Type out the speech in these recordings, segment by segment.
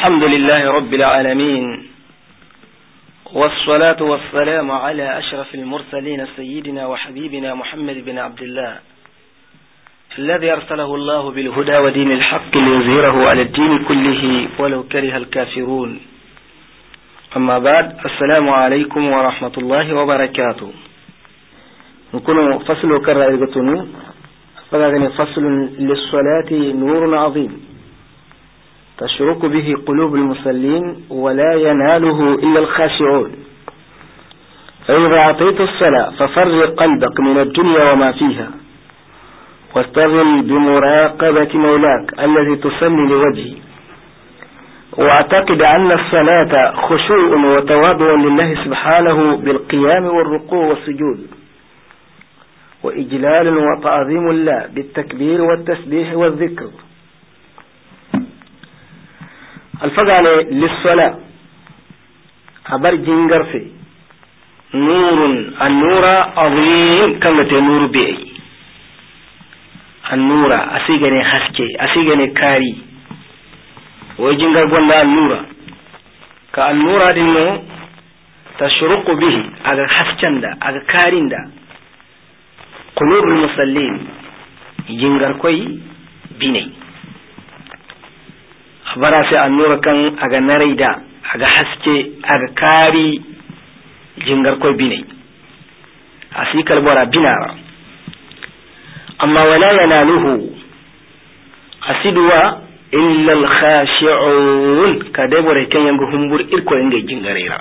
الحمد لله رب العالمين، والصلاة والسلام على أشرف المرسلين سيدنا وحبيبنا محمد بن عبد الله الذي أرسله الله بالهدى ودين الحق ليظهره على الدين كله ولو كره الكافرون. أما بعد، السلام عليكم ورحمة الله وبركاته. نكون فصل كرائقتنا فصل للصلاة نور عظيم تشرق به قلوب المصلين ولا يناله إلا الخاشعون. فإذا أعطيت الصلاة ففرق قلبك من الدنيا وما فيها واستغل بمراقبة مولاك الذي تصلي لوجهه، واعتقد أن الصلاة خشوع وتواضع لله سبحانه بالقيام والركوع والسجود، وإجلال وتعظيم الله بالتكبير والتسبيح والذكر. الفقال للصلاة عبر جنجر في نور، النور عظيم كما تنور بي، النور أسيغني حسكي أسيغني كاري وجنجر قلنا النور كالنور دينو تشرق به أغا حسكن دا أغا كارين دا قلوب المصلين جنجر كوي بيني bara sai annura kan aga naraida aga haske aga kari jingar koy binai asikal bora binara amma wala yanaluhu asidwa illa al-khashi'un kade bore kan yanga humbur irko yanga jingarira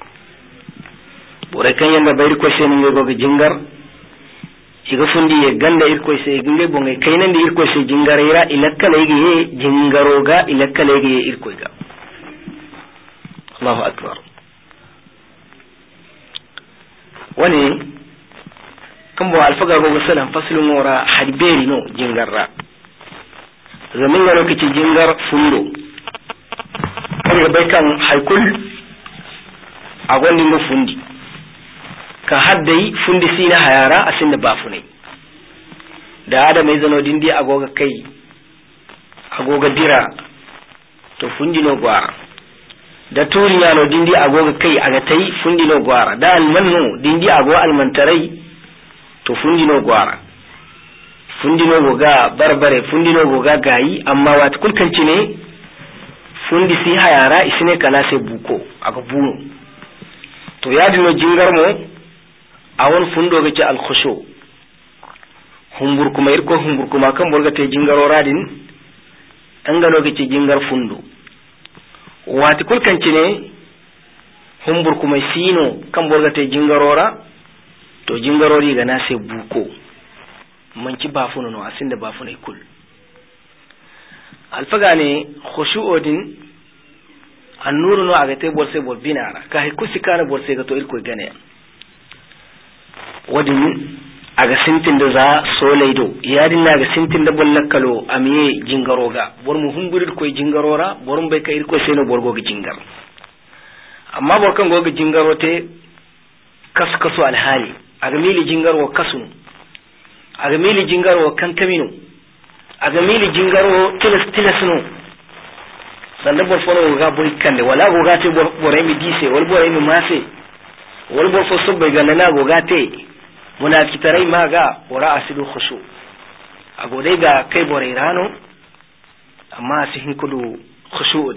bore kan yanga bayri ko sen yego jingar iga fundi ye ganda irko se ginge bonge kaynandi irko se jingarira ilakkale ye jingaroga ilakkale ye irko ga. Allahu akbar. Wani kambo alfaga go salam faslun wora hadberi no jingarra zaman ga lokaci jingar fundo kare bai kan haikul a gwandin go fundi ka haddai fundi sina hayara asinda bafunai da adam mai zano dindi agoga kai agoga dira to fundi no gwara da turiya no dindi agoga kai aga tai fundi no gwara da almanno dindi agoga almantarai to fundi no gwara fundi no goga barbare fundi no goga gayi amma wat kulkanci ne fundi si hayara isine kala sai buko aga bunu to ya dino jingar mo awon fundo be ci al-khushu humbur kuma irko humbur kuma kan borga te jingaro radin an gano ge ci jingar fundo wati kulkan ci ne humbur kuma sino kan borga te jingarora to jingarori ga na sai buko man ci bafuno no asinda bafunai kul alfaga ne khushu odin annuru no aga te borse bor binara ka hikusi kana borse ga to irko gane wadin aga sintin da za so laido yadin na ga sintin da bollakalo amiye jingaroga bor mu humburir koy jingarora borum bai kai ko seno borgo ga jingar amma bor kan goga jingarote kaskasu alhali aga mili jingarwo kasu aga mili jingarwo kankamino aga mili jingarwo tilasno sanda bor fono ga boy kande wala goga te boray mi dise wal boray mi mafe wal bor fo sobbe ganna goga te munafitarai maga wara asidu khushu agode ga kai borairano amma sihin kudu khushu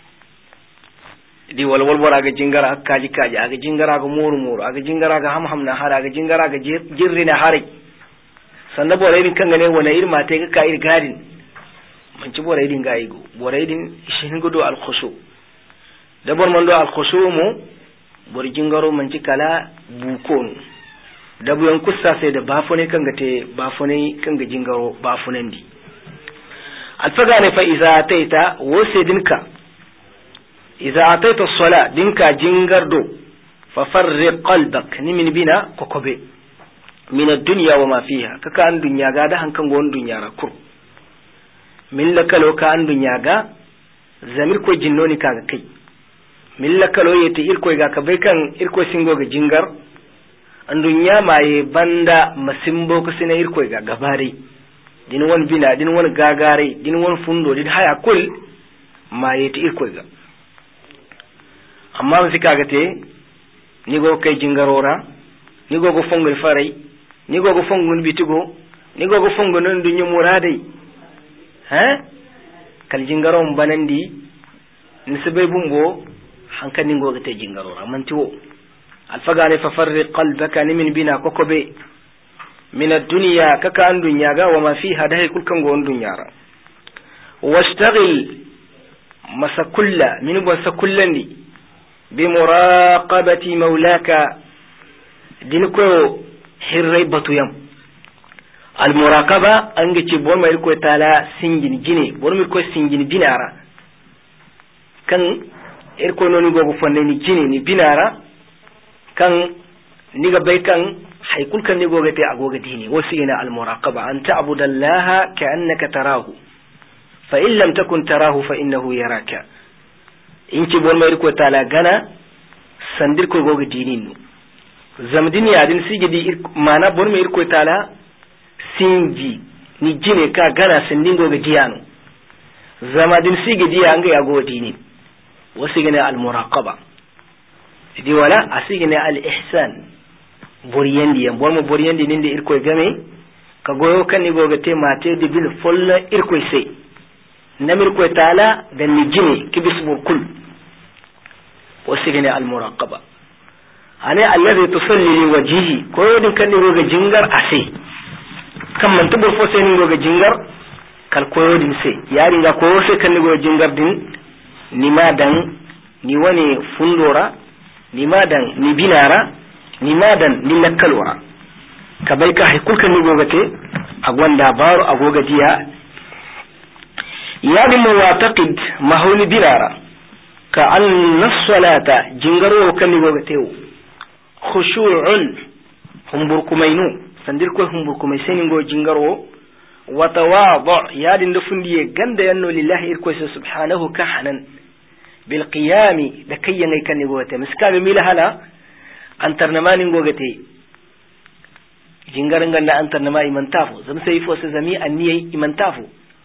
di walwal bora ga jingara kaji aga jingara ga muru aga jingara ga hamham na hara aga jingara ga jirri na hare sanda borairin kan gane wala irma te ga kai gadin man ci borairin ga igo borairin sihin kudu al khushu da bor mando al khushu mo bor jingaro man ci kala bukon dabu yan kusa sai da bafone kan ga te bafone kan ga jingaro bafunan di alfaga ne fa iza ataita wo sai dinka iza ataita sala dinka jingardo fa farriq qalbak ni min bina kokobe min ad-dunya wa ma fiha kaka an dunya ga da hankan gon dunya ra kur min lakalo ka an dunya ga zamir ko jinnoni kaga kai min lakalo yete irko ga ka bai kan irko singo ga jingar andunya maye banda masimbo ko sina irko ga gabare din won bina din won gagare din won fundo din haya kul ma yeti irkoy ga amma musika gate ni go kay jingarora ni go fongol faray ni go fongol bitigo ni go fongol non du nyumuradai kal jingarom banandi ni sabay bumbo hankani go gate jingarora mantiwo alfagane fa farriq qalbaka min bina kokobe min ad-dunya kaka an dunya ga wa ma fiha dahi kulkan go dunya ra wastaghil masakulla min bo sakullandi bi muraqabati maulaka din ko hirray batuyam al muraqaba ange ci bon may ko tala singin gine bon mi ko singin binara kan ko noni go fonne ni gine ni binara kan niga bay kan haykul kan nigo gate agoga dini wasina al muraqaba an ta'budallaha ka'annaka tarahu fa in lam takun tarahu fa innahu yaraka inci bon mai ko tala gana sandir ko goga dinin zamdini adin sigidi mana bon mai ko tala sinji ni jine ka gana sandin goga diyano zamadin sigidi anga yago dinin wasigina al muraqaba di wala asigina al ihsan boriyandi yam bon mo boriyandi ninde irko game ka goyo kan ni goga te mate de bil folla irko sey namir ko taala dan ni jini kibisbu kul wasigina al muraqaba ani alladhi tusalli li wajhihi ko din kan ni goga jingar ase kam man tubo fo sen ni goga jingar kal ko din se yari ga ko se kan ni goga jingar din ni madan ni wani fundora ni madan ni binara ni madan ni lakalwa ka bai ka haikul kan ni goga te agwanda baro agoga diya yani muwataqid mahuni binara ka anna salata jingaro kan ni goga tewo khushu'un humburkumainu sandir ko humburkumai sen go jingaro wa tawadu yadin da fundiye ganda yanno lillahi irko subhanahu ka hanan bil qiyami da kayyan ay kan ni goga te miskami mila hala antarnamani ngogate jingaran ganda antarnama imantafu zam sai fo sai zami anniyai imantafu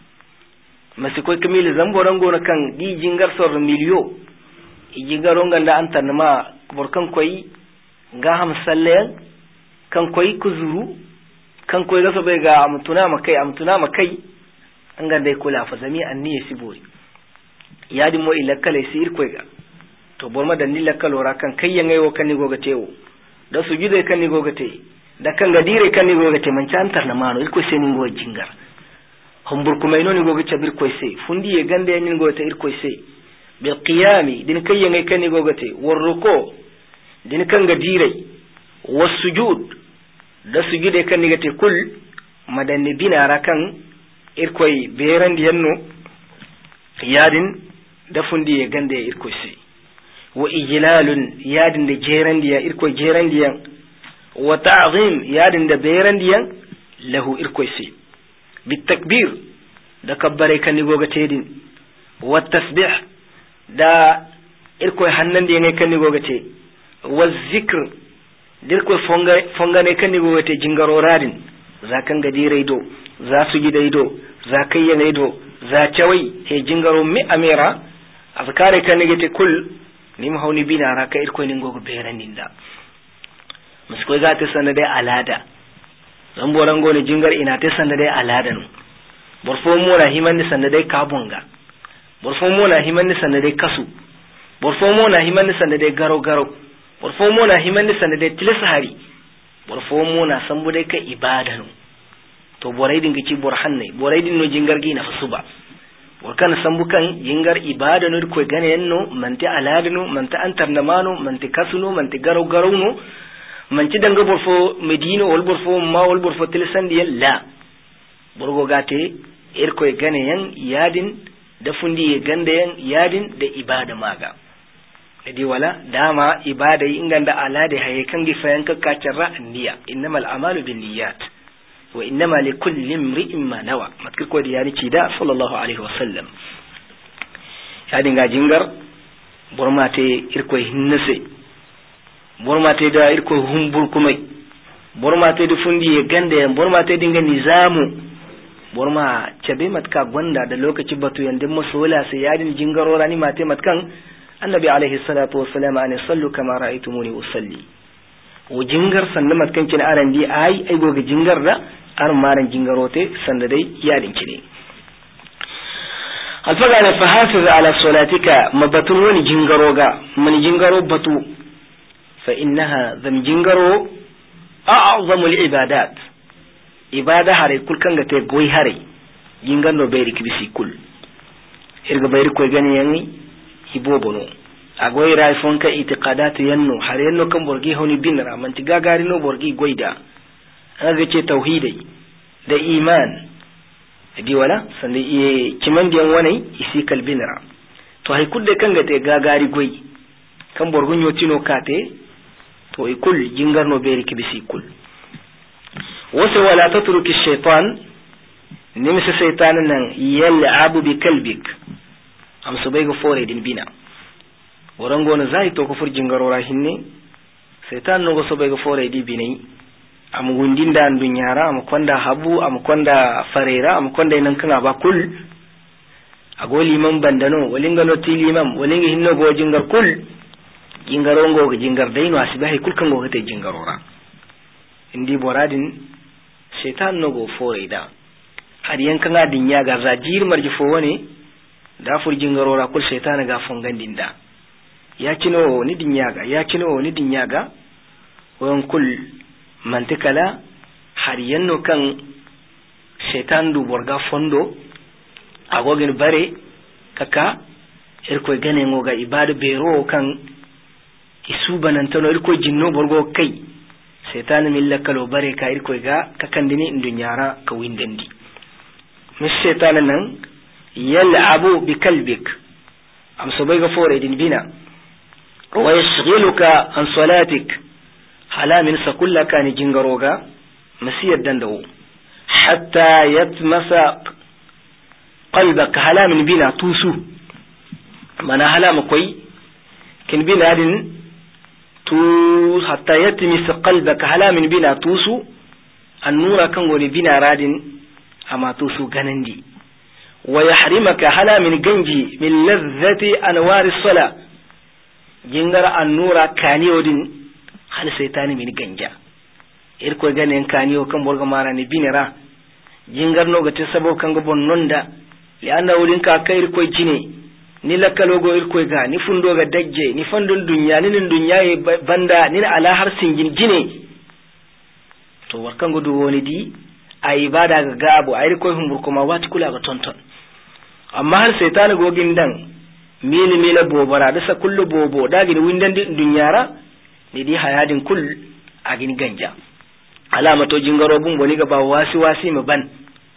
masiko kamil zamboran gona kan di jingar sor miliyo jingaron ganda antarnama borkan koyi ga hamsalle kan koyi kuzuru kan koyi gaso bai ga amtuna makai an ganda kula fa zami anniyai sibori yadi mo ilakale sir koyi ga to borma da nilla kalora kan kayyan ayo kan ni goga tewo da sujude kan ni goga te da kan gadire kan ni goga te man cantar na mano ilko se ni go jingar humbur kuma ino ni goga tabir ko se fundi e gande ni goga te irko se bil qiyami din kayyan ay kan ni goga te war ruko din kan gadire was sujud da sujude kan ni gate kul madanni binara kan irko beran diyanno yadin da fundi e gande irko se wa ijlalun yadin da jerandiya irko jerandiyan wa ta'zim yadin da berandiyan lahu irko si bit takbir da kabbare kan nigo tedin wa tasbih da irko hannan da kan nigo te wa zikr dirko fonga ne kan nigo te jingaro radin zakan gadire do za su gida ido za kayyane ido za tawai he jingaro mi amira azkare kan nigo te kul ni mu hauni bina raka irko ni gogo beranin da musko ga ta sanade alada zan boran gone jingar ina ta sanade alada no borfo mo na himan ni sanade kabunga borfo mo na himan ni sanade kasu borfo mo na himan ni sanade garo borfo mo na himan ni sanade tilisahari borfo mo na sambude ka ibada no to borai dinga ci borhanne borai din no jingar gi na fasuba wakan sambukan jingar ibada no ko gane yanno manti aladno manti antarnamano manti kasuno manti garo no manti danga borfo medino wal borfo ma wal borfo tilsandi la borgo gate ko gane yan yadin da fundi gande yan yadin da ibada maga kadi wala dama ibada inganda alade haye kan gifayan ka kacarra niyya innamal a'malu binniyat wa innama likulli imri'in ma nawa matkir ko diyani ci da sallallahu alaihi wasallam ya dinga jingar bormate irko hinnase bormate da irko humbur kumai bormate da fundi gande bormate dinga nizamu borma cabe matka gwanda da lokaci batu yandin masola sai yadin jingaro rani mate matkan annabi alaihi salatu wassalam an sallu kama ra'aytumuni usalli o jingar sanda matkan kin arandi ai goga jingar da ar maran jingarote sanda dai yadin kine alfaga da fahafiz ala salatika mabatun wani jingaro ga man jingaro batu fa innaha zam jingaro a'zamul ibadat ibada hare kul kanga te goy hare jingando bayri kibisi kul irga bayri koy gani yanni hibobono agoy ray fonka itiqadat yanno hare yanno kan borgi honi binra man tigagari no borgi goyda aga ce tauhidai da iman di wala sande e kimandiyan wani isi kalbinra to hay kudde kanga te gagari goy kan borgo nyotino kate to e kul jingarno bayri kibisi kul wasa wala tatruki shaytan nimsa shaytan nan yal'abu bi kalbik am subay go fore din bina warango na zai to ko furjin garora hinne shaytan no go subay go fore di binai am gundinda dunyara am konda habu am konda farera am konda nan kana ba kul agoli man bandano walinga no tilimam walinga hinno go jingar kul jingarongo go jingar dayno asibahi kul kan go hete jingarora indi boradin shaitan no go foida har yankan adin ya ga zajir marji fo woni da furjin garora kul shaitan ga fongandin da ya kino ni din yaga won kul mantikala har yanno kan shaitan du borga fondo agogin bare kaka irko gane ngoga ibadu bero kan isubanan tano irko jinno borgo kai shaitan min lakalo bare ka irko ga kakandini indunyara ka windandi mis shaitan nan yal'abu bi kalbik am sobai ga fore din bina wa yashghiluka an salatik hala min sakullaka ni jingaroga masiyar dandawo hatta yatmasa qalbaka hala min bina tusu mana hala makoy kin bina din tu hatta yatmisa qalbaka hala min bina tusu annura kan goni bina radin ama tusu ganandi wa yahrimaka hala min ganji min ladhati anwar as-sala jingar annura kaniyodin hal shaytani min ganja irko ganen kaniyo kan borga marani binira jingar no gati sabo kan go bonnonda li anda wulin ka kair ko jine ni lakalogo irko ga ni fundo ga dajje ni fandun dunya ni dunya e banda ni ala har singin jine to warkan go do woni di ay ibada ga gabo ay ko humbur ko ma wati kula ga tonton amma har shaytani go gindan mila bobara da sa kullu bobo dagi ni windan dunyara ni di hayadin kul agin ganja alama to jingaro bun boni ga ba wasi mu ban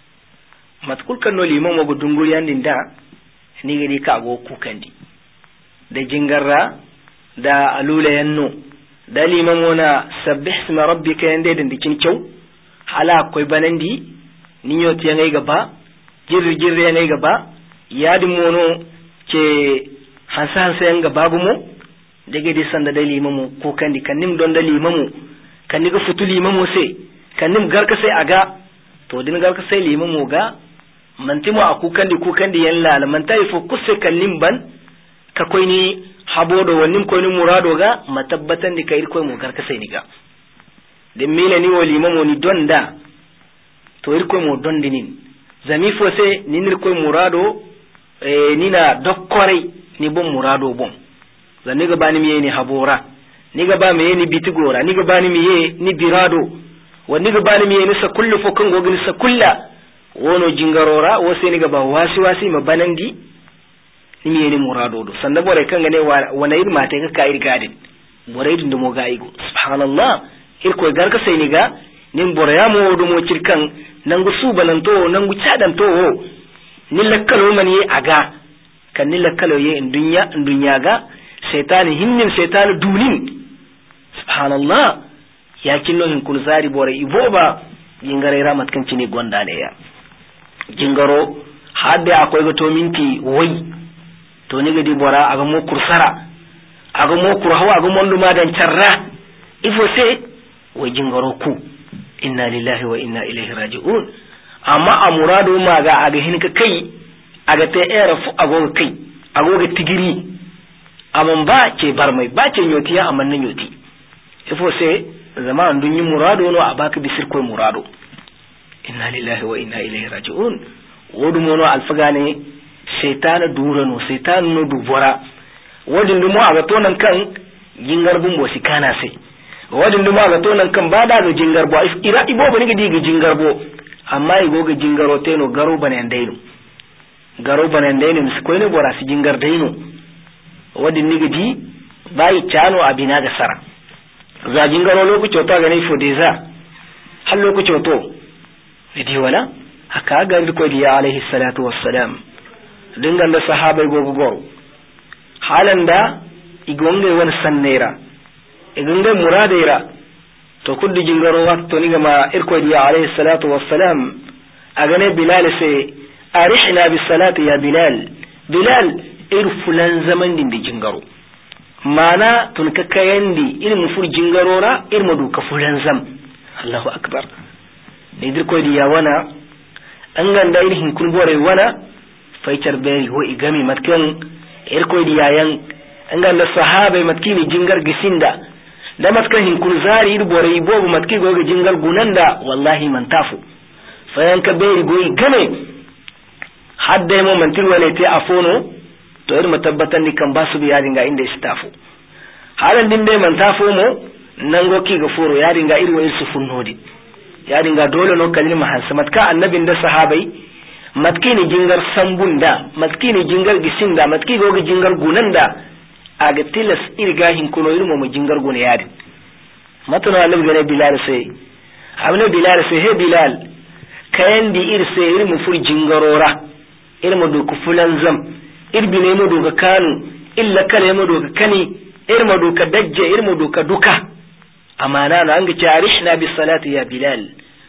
matkul kan no liman mo gudunguri andin da ni ga di ka go kukandi da jingarra da alula yanno da liman wona sabbih isma rabbika yande da dikin kyau hala koi banandi ni nyoti yangai gaba jirri yangai gaba yadin mono ke hansan sayan gaba gumo dage di sanda da limamu ko kandi kannim don da limamu kanni ga futu limamu sai kannim garka sai aga to din garka sai limamu ga mantimo aku kandi yalla man tayi fo kusse kannim ban ka koy ni habodo wannim koy ni murado ga matabbatan di kayir koy mu garka sai ni ga de mila ni wali limamu ni donda to ir koy mo dondinin zami fo sai ni nir koy murado nina dokkore ni bon murado bon zanni ga bani miye ni habora ni ga ba miye ni bitigora ni ga bani miye ni birado wani ga bani miye ni sakullu fo kan gogin sakulla wono jingarora wo sai ni ga ba wasi ma banandi ni miye ni murado do sanda bore kan ga ne wana ir mate ka kai gadin bore din do mo ga igo subhanallah ir ko garka sai ni ga nin bore ya mo do mo cirkan nangu subanan to nangu cadan to ni lakkalo man yi aga kan ni lakkalo ye dunya ga shaytan hinnin shaytan dunin subhanallah ya kinno hin kun zari bore iboba jingare ramat kan cini gonda ne ya jingaro hadde akoy ga to minti wai to ni gadi bora aga mo kursara aga mo kurhawa aga mondu ma dan charra ifo se wai jingaro ku inna lillahi wa inna ilaihi raji'un amma a murado ma ga aga hinka kai aga ta era fu agoga kai agoga tigiri amman ba ce barmai ba ce nyotiya amman nan nyoti ifo sai zaman dun yi murado no a baka bisir ko murado inna lillahi wa inna ilaihi raji'un wodu mono alfagane shaytana durano shaytanu no dubora wodin dumo aga tonan kan jingar bumbo sikana sai wadin duma ga tonan kan bada ga jingar bo ira ibo bani ga diga jingar bo amma igo ga jingaro teno garo banen daino mis ko ne bora si jingar daino wadin ni ga di bai chano abina ga sara za jingaro lokaci to ga ne fo deza har lokaci to idi wala haka ga ko di alaihi salatu wassalam dingan da sahabai gogoro halanda igonge wani sannera igande muradaira to kuddi jingaro watto ni gama irko diya alayhi salatu wassalam agane bilal sai arihna bis salati ya bilal fulan zaman din di jingaro mana tun kakayandi ilmu fur jingarora irma du ka fulan zam Allahu akbar ni dirko diya wana an ganda irin kun bore wana faitar beri ho igami matkan irko diya yan an ganda sahabai matkini jingar gisinda da matkan hinkun zari irbore ibobu matki goga jingal gunanda wallahi man tafu fayan ka beri goyi game hadda mo mantir wale te afono to irma tabbatan ni kan basu bi yadinga inda istafu halan din dai man tafu mo nango ki ga furo yadinga irwo irsu funnodi yadinga dole no kalima hansa matka annabin da sahabai matki ni jingar sambunda matki ni jingar gisinda matki goga jingar gunanda aga tilas irga hinkuno irmo mo jingar gune yadi matano annabi gane bilal sai amna bilal sai he bilal kayandi irse irmo fur jingarora irmo do ku fulan zam irbine mo do ka kanu illa kale mo do ka kani irmo do ka dajje irmo do ka duka amana no anga charishna bis salati ya bilal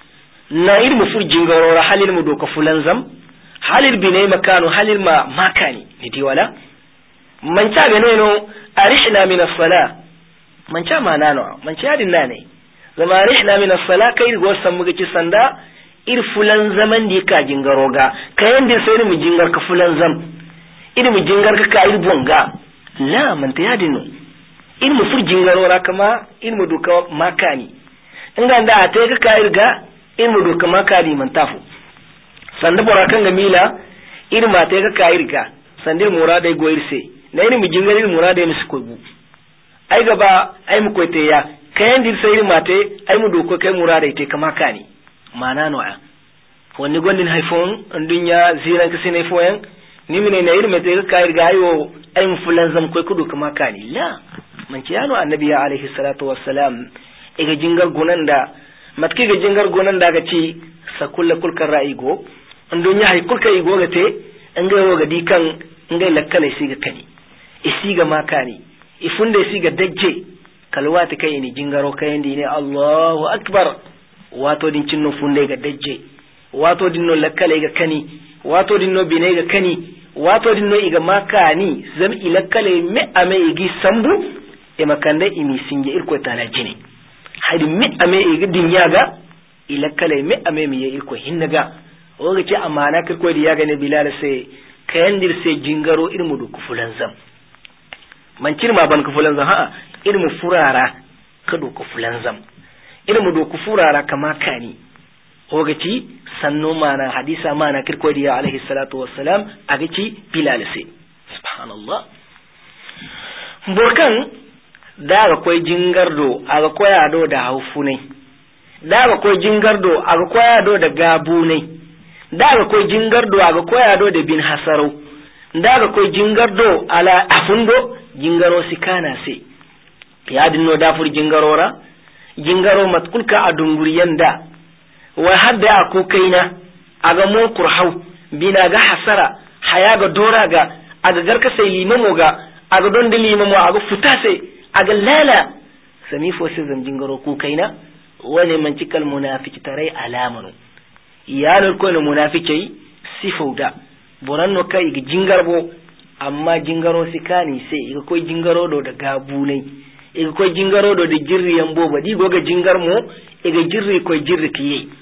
na irmo fur jingarora halil mo do ka fulan zam halil bine makanu halil ma makani nidi wala man ca gane no arishna min as-sala man ca manano man ca din ne zama arishna min as-sala kai go san muga ci sanda ir fulan zaman di ka jingaro ga kayan din sai mu jingar ka fulan zam ir mu jingar ka ir bonga la man ta yadin no ir mu fur jingaro ra kama ir mu duka makani inda da ta ka irga ir mu duka makani man tafu sanda bora kan ga mila ir ma ta ka irga sande murada go irse na yin mu jingarin murada ne su kogu ai gaba ai mu koite ya kayan dir sai mate ai mu doko kai murada ite kama kani mana no ya woni gondin haifon dunya ziran ka sine foyan ni mine na irin mate ka irga ayo ai mu fulan zam koi kudu kama kani la man ci yano annabi ya alaihi salatu wassalam iga jingar gonan da matki ga jingar gonan da ga ci sakulla kulkar ra'igo dunya hay kulka igo ga te an ga ga dikan ngai lakkale siga kani isiga makani ifunde siga dajje kalwata kai ni jingaro kai ndi ne Allahu akbar wato din cinno funde ga dajje wato din no lakkale ga kani wato din no bine ga kani wato din no iga makani zam ilakkale me ame igi sambu e makande imi singe irko tala jini hadi me ame igi dinya ga ilakkale me ame mi irko hinnaga o ga ci amana kirko di yaga ne bilal sai kayandir sai jingaro irmu du kufulan zam man cirma ban kufulan zam ha irmu furara ka du kufulan zam irmu du kufurara kama kani ogaci sanno mana hadisa mana kirko diya alaihi salatu wassalam agaci bilal sai subhanallah burkan daga koy jingardo aga koya do da haufune daga koy jingardo aga koya do da gabune daga koy jingardo aga koya do da bin hasaro daga koy jingardo ala afundo jingaro sikana sai ya dinno dafur jingarora jingaro matkulka adunguri yanda wa hadda aku kaina aga mo kurhau bina ga hasara haya ga dora ga aga garka sai limamo ga aga don da limamo aga futa sai aga lala sami fo sai zam jingaro ku kaina wani man cikal munafiki tarai alamanu iyalul ko ne munafiki sifauda boranno kai ga jingarbo amma jingaro sikani sai iga koy jingaro do da gabunai iga koy jingaro do da jirri yambo badi goga jingar mo iga jirri koy jirri kiye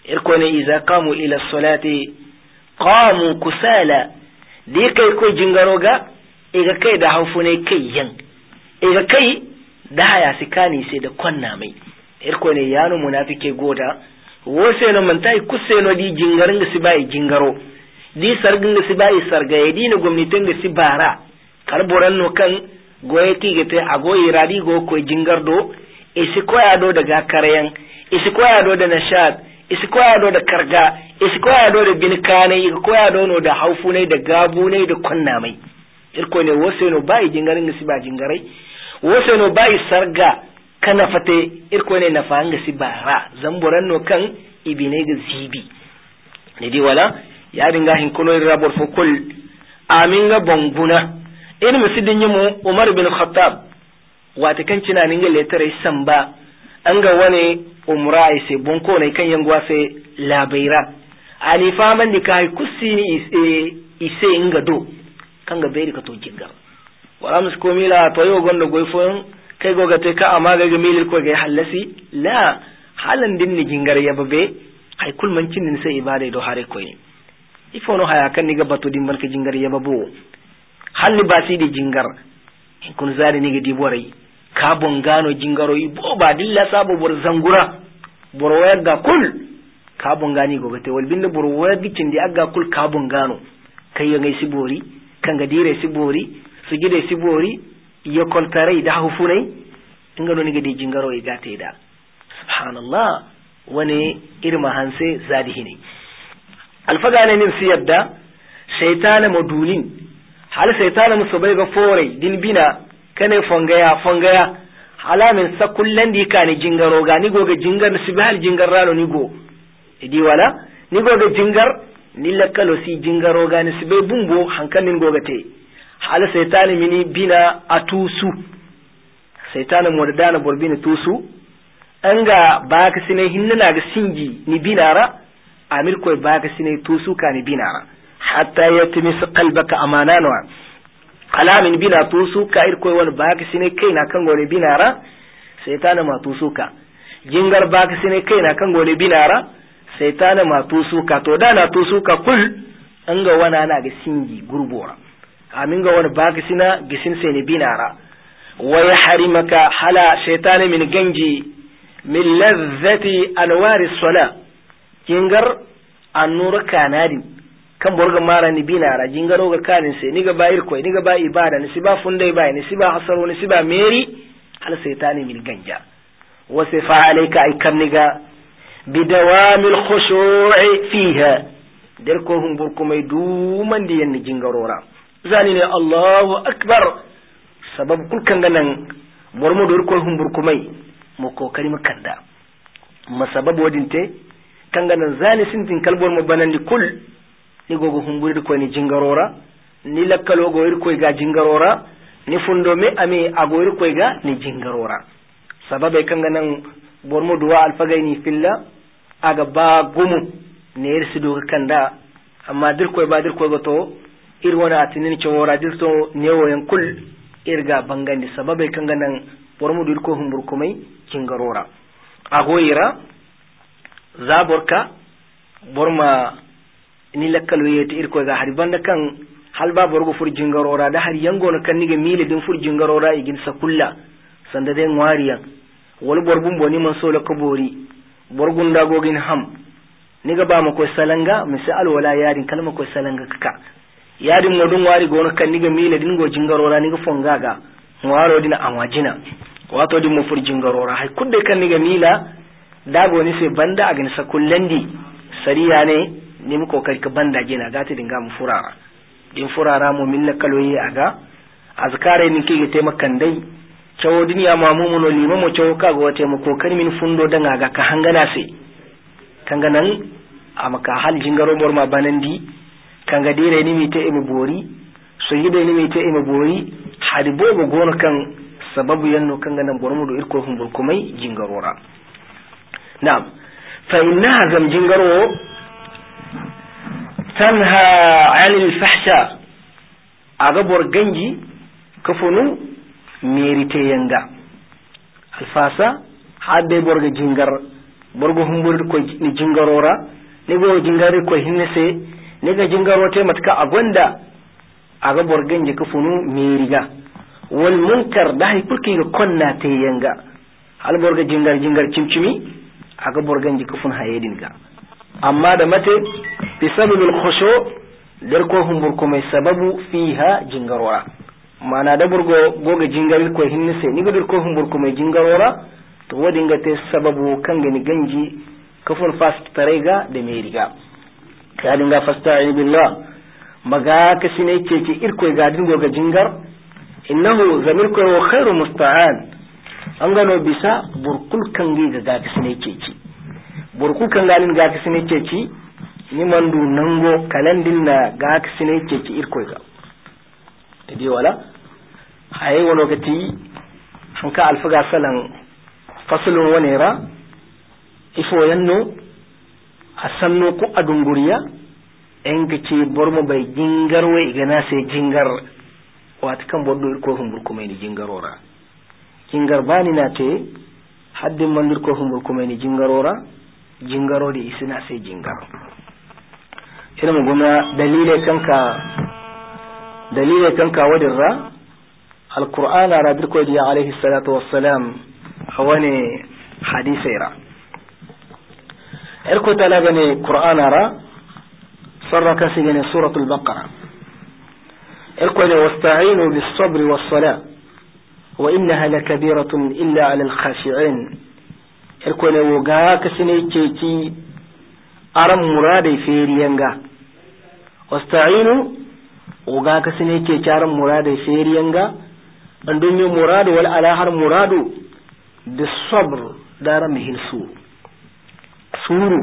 irko ne iza qamu ila salati qamu kusala di kai ko jingaro ga iga kai da haufune kai yan iga kai da haya sikani sai da kwanna mai irko ne yanu munafike goda wo sai no mantai kuseno di jingarin ga sibai jingaro di sargin ga sibai sarga yadi ne gwamnatin ga sibara karboran no kan goye tigete agoyi radi go ko jingardo isi koya do daga karayan isi koya do da nashad isi koya do da karga isi koya do da binkane isi koya do no da haufune da gabune da kwanna mai irko ne wo sai no bai jingarin ga sibai jingarai wo sai no bai sarga kana fate irko ne na fahanga sibara zamboran no kan ibine ga zibi ne di wala ya dinga hin kuno rabor fokol amin ga bonguna in musidin yimu Umar bin Khattab wata kan cina ninga letare samba an ga wani umra ai sai bonko ne kan yangwa sai labaira ani faman di kai kusini ise inga do kan ga bai ka to jingar wala mus ko mila to yo gondo goifon kai goga te ka amma ga milil ko ga halasi la halan din ni jingar ya babe ai kulman cin sai ibada do hare ko ni ifono haya kan ni ga bato din barka jingar ya babo halli basi di jingar in kun zari ni ga diborai ka bongano jingaro yi bo ba dilla sabo bor zangura bor waya ga kul ka bongani goga te wal binda bor waya gicin di aga kul ka bongano kai ya ngai sibori kan ga dire sibori su gide sibori ya koltare da hufunai inga no ni ga di jingaro yi gate da subhanallah wani irma hanse zadihi ne alfaga ne nin siyadda shaytana madulin hal shaytana musubai ga forai din bina kane fongaya halamin sakullan di kani jingaro ga ni goga jingar sibhal jingar rano ni go idi wala ni goga jingar ni lakalo si jingaro ga ni sibai bumbo hankalin goga te hal shaytana mini bina atusu shaytana modana borbini tusu anga baka sine hinnana ga singi ni binara amir koy baka sine tusu ka ni binara hatta yatmis qalbaka amananwa alamin bina tusu ka ir koy won baka sine kaina kan gone binara shaytana ma tusu ka jingar baka sine kaina kan gone binara shaytana ma tusu ka to dana tusu ka kul anga wana na ga singi gurbora amin ga won baka sina gisin sai ni binara wa yahrimaka hala shaytana min ganji min lazzati anwari sala jingar annur kanadin kan borga mara ni binara jingaro ga kanin sai ni ga bayir koy ni ga ba ibada ni siba fundai bai ni siba hasaro ni siba meri hal saytani min ganja wa sifa alayka ay kamniga bidawamil khushu'i fiha der ko hum burko may duman di yen jingarora zani ne Allahu akbar sabab kul kan ganan bormo der ko hum burko may mo kokari makanda masabab wadinte kanganan zani sintin kalbor mo banandi kul ni gogo humburi ko ni jingarora ni lakkalo go ir ko ga jingarora ni fundo me ami agoir ko ga ni jingarora sababe kanganan bormo duwa alfagaini filla aga ba gumu ne irsido kanda amma dir ko ba dir ko goto ir wona atinin chowora dir to newo yan kul irga bangandi sababe kanganan bormo dir ko humbur ko mai jingarora agoira zaborka borma ni lakkalo yete irko ga har banda kan halba borgo fur jingarora da har yango no kan niga mile din fur jingarora igin sakulla sanda den wariya wal borbun boni man so lakabori borgun da gogin ham niga ba ma ko salanga misal wala yadin kalma ko salanga kaka yadin modun wari gono kan niga mile din go jingarora niga fongaga waro dina amwajina wato din mo fur jingarora hay kudde kan niga mila dago ni sai banda agin sakullandi sariya ne ni mu kokari ka banda gina gata dinga mu furara din furara mu min kaloyi aga azkare ni kike taimakan dai cewo duniya ma mu no lima mu cewo kaga wate mu kokari min fundo danga ga ka hangana sai kanga nan amaka hal jingaro morma banandi kanga dire ni mi te e bori so yide ni mi te e bori hadi bobo gono kan sababu yanno kanga nan bormu do irko humbur kumai jingarora na'am fa innaha zam jingaro tanha 'anil fahsha aga borganji kafunu merite yanga alfasa hadde borga jingar borgo humbur ko ni jingarora ne go jingare ko hinnese ne ga jingaro te matka agonda aga borgan je kufunu meriga wal munkar da hay purki ga konna te yanga hal borga jingar cimcimi aga borgan je kufun hayedin ga amma da mate bi sababil khushu dar ko humbur ko mai sababu fiha jingarora mana da burgo goga jingar ko hinnese ni ga ko humbur ko mai jingarora to wadinga te sababu kanga ni ganji kafin fast tarega da mai riga ka dinga fasta'in billah maga ka sine ce ki irko ga dingo ga jingar innahu zamirku wa khairu musta'an an gano bisa burkul kangi ga ka sine ce ki burkul kangalin ga ka sine ce ki ni mandu nango kalandin na ga ka sine ce ki irko ga dai wala hayi wono gati hanka alfaga salan faslun wanera ifo yanno asanno ko adunguriya en kace bormo bai jingarwe igana sai jingar wata kan boddo ko humbur ko mai jingarora jingar bani na te haddin mandur ko humbur ko mai jingarora jingaro da isina sai jingar ina mu gona dalile kanka wadirra alquran ara dirko di alaihi salatu wassalam hawane hadisira erko talagane qur'an ara sarraka sigane suratul baqara erko ne wasta'inu bis sabri was salah wa innaha lakabiratun illa 'ala al khashi'in erko ne woga kasine ceci aram murade feriyanga wasta'inu woga kasine ceci aram murade feriyanga andunyo muradu wal alahar muradu bis sabr dara mihil suru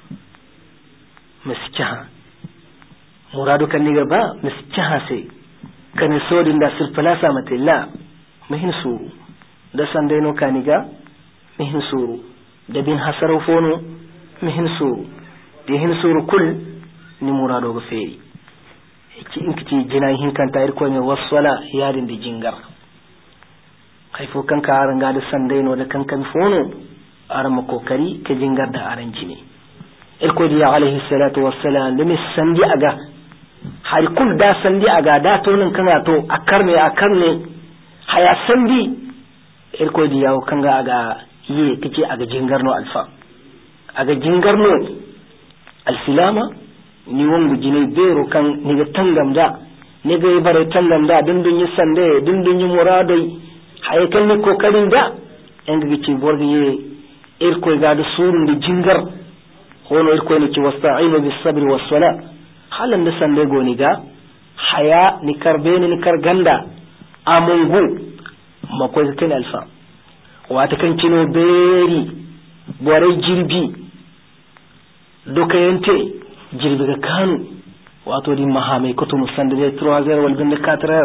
miskaha muradu kan niga ba miskaha sai kan sodin da sirfalasa matilla mihin suru da sandaino kaniga mihin suru da bin hasarfono mihin suru da hin suru kul ni murado ga feri ki in kici jina hin kan tayir ko ne wasala yarin da jingar kaifo kanka aranga da sandaino da kankan fono arama kokari ka jingar da aranji ne irko diya alaihi salatu wassalam da mis sandi aga har kul da sandi aga da tonin kana to akarne haya sandi irko diya kanga aga yi kace aga jingarno alfa aga jingarno alfilama ni wongu jine bero kan ni ga tangam da ni ga bare tangam da dindun yi sande dindun yi muradai haye kan ni kokarin da en ga ci borgiye irko ga da surun da jingar hono irko ne ci wasta'inu bis sabri was sala halan da sande goni ga haya ni karbeni ni karganda amungu makoy kan alfa wata kan cino beri bore jirbi dokayente jirbi ga kanu wato di mahamai kutum sande de 3 wal bin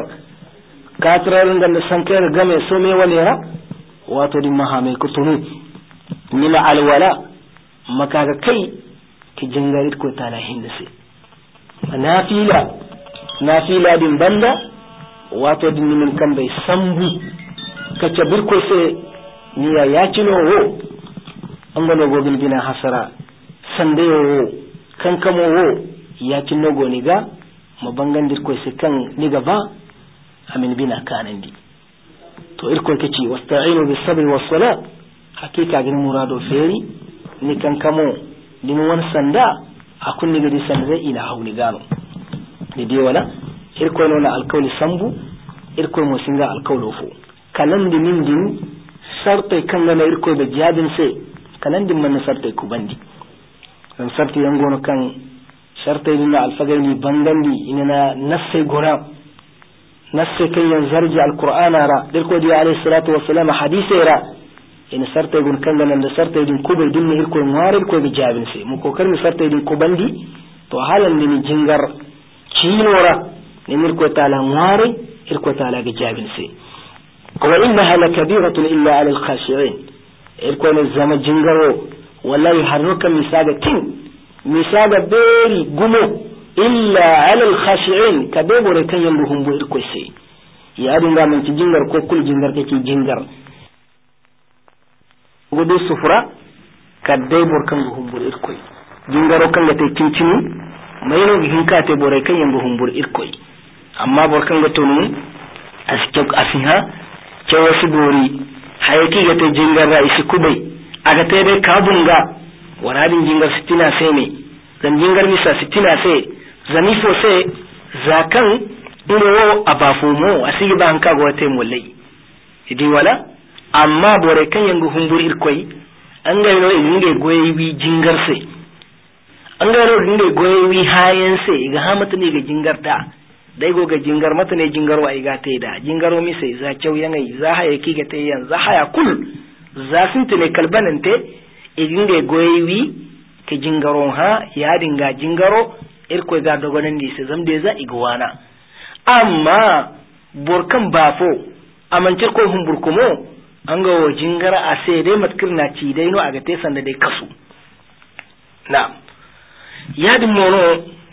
4 ngam sankere game so me walera wato di mahamai kutum nila alwala makaga kai ki jingarit ko tala hindase nafila din banda wato din min kan bai sambu kace birko sai niya ya cino wo an gano gobin gina hasara sande wo kan kamo wo ya cino go niga mabangan dirko sai kan niga ba amin bina kanandi to irko kace wasta'inu bis sabri was salat hakika gin murado feri ni kan kamo ni wani sanda akun ni gadi sanda ila hauni gano ni dai wala irko nona alkawli sambu irko mo singa alkawlo fo kalan di min din sartai kan gana irko da jihadin sai kalan din man sartai ku bandi dan sartai yan gono kan sartai din alfagai ni bangandi ina nasse gora nasse kan yan zarji alqur'ana ra dirko di alayhi salatu wassalam hadisi ra ina sartai gun kan gana da sartai din ku bai din ni irko ngare ko bi jabin sai mu kokar mi sartai din ku bandi to halan ni jingar kinora ni mirko tala ngare irko tala ga jabin sai وإنها لكبيرة إلا على الخاشعين إلكون الزمن جنغرو والله يحرنك مساقة بيري قمو إلا على الخاشعين كبير وركن ينبهم بو إلكوسي يأدن من تجنغر كل جنغر كي جنغر قدو السفرة kaddai borkan go humbur irkoy jingaro kan ga te cincini mayno gi hinka te boray kan yango humbur irkoy amma borkan ga tonu askok asiha cewa bori hayaki ga te jingarra isi kubai aga te dai kabunga waradin jingar sitina sai ne zan jingar misa sitina sai zanifo sai zakan iro abafumo asigi ba hanka go te mulai idi wala amma bore kan yango humbur irkoy an ga no inge goyewi jingar sai an ga no inge goyewi hayen sai ga hamata ne ga jingar da dai go ga jingar mata ne jingarwa ai ga tai da jingaro mi sai za kyau yanai za haya ki ga tai yan za haya kul za sunta ne kalbanante inge goyewi ke jingaro ha ya dinga jingaro irkoy ga dogonan ni sai zamde za igwana amma borkan bafo amancir ko humbur kumo an ga jingara a sai dai matkirna ci dai no aga te sanda dai kasu na yadin mono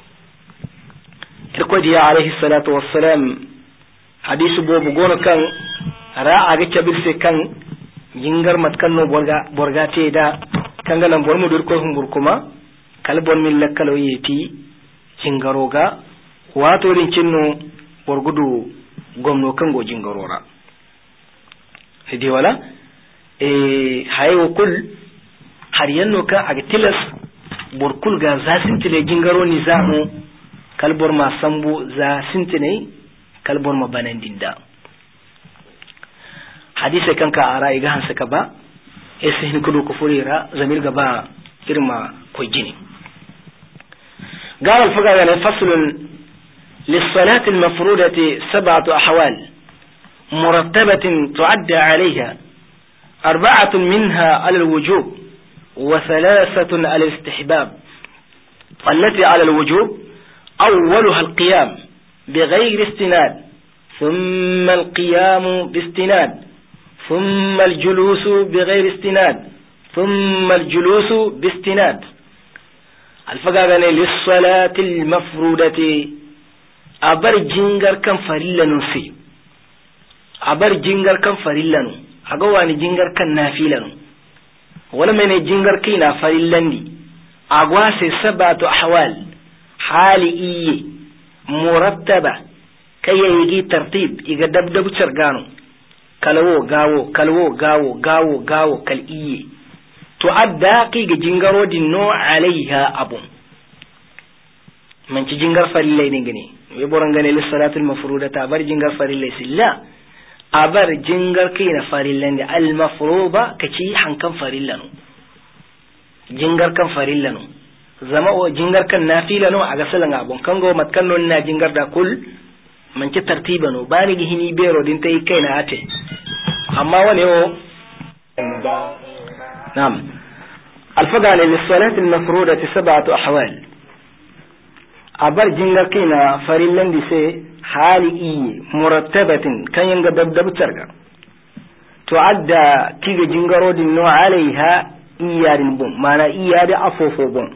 irkoy ya alaihi salatu wassalam hadisu bobu gono kan ra'a ga cabir sai kan jingar matkan no borga te da kangalan bormu dur ko humbur kuma kalbon min lakkalo yeti jingaroga wato din cinno borgudu gomno kan go jingarora hidi wala hayo kul har yanno ka aga tilas borkul ga zasintile jingaro ni zamu kalbor ma sambu zasintine kalbor ma banandinda hadise kanka ara iga hansa ka ba hin kudu ko furira zamir gaba irma ko jini قال الفقهاء فصل للصلاة المفروضة 7 أحوال مرتبة تعدى عليها 4 منها على الوجوب و3 على الاستحباب. التي على الوجوب أولها القيام بغير استناد ثم القيام باستناد ثم الجلوس بغير استناد ثم الجلوس باستناد. الفقهاء للصلاة المفروضة أبر جنجر كم فريلن في أبر جنجر كم فريلن أقواني جنجر كم نافيلن ولا من جنجر كينا فريلن دي أقواسي 7 أحوال حالي إيه مرتبة كي يجي ترتيب إذا دبدب ترغانو كالو غاو كالو غاو غاو غاو كالإيه تؤدى كي جنجرو دي نوع عليها أبو من جنجر فريلن نغني ويبورنغني للصلاة المفروضة أبر جنجر فريلن لا أبر جنجر كينا فريلن المفروضة كشي حنكم فريلن جنجر كم فريلن زما جنجر كان نافيلنو أغسلن أبون كانغو متكنو نا جنجر دا كل من ترتيبنو باني هني بيرو دين تي كينا أتي أما ونيو نعم الفقه للصلاة المفروضة 7 أحوال أبر جنجر كينا فريلن دي سي حالي إيه مرتبة كان ينغ دبدب ترغا تعدى كيغ جنجرو دي نوع عليها إيار بوم معنى إيار أفوفو بوم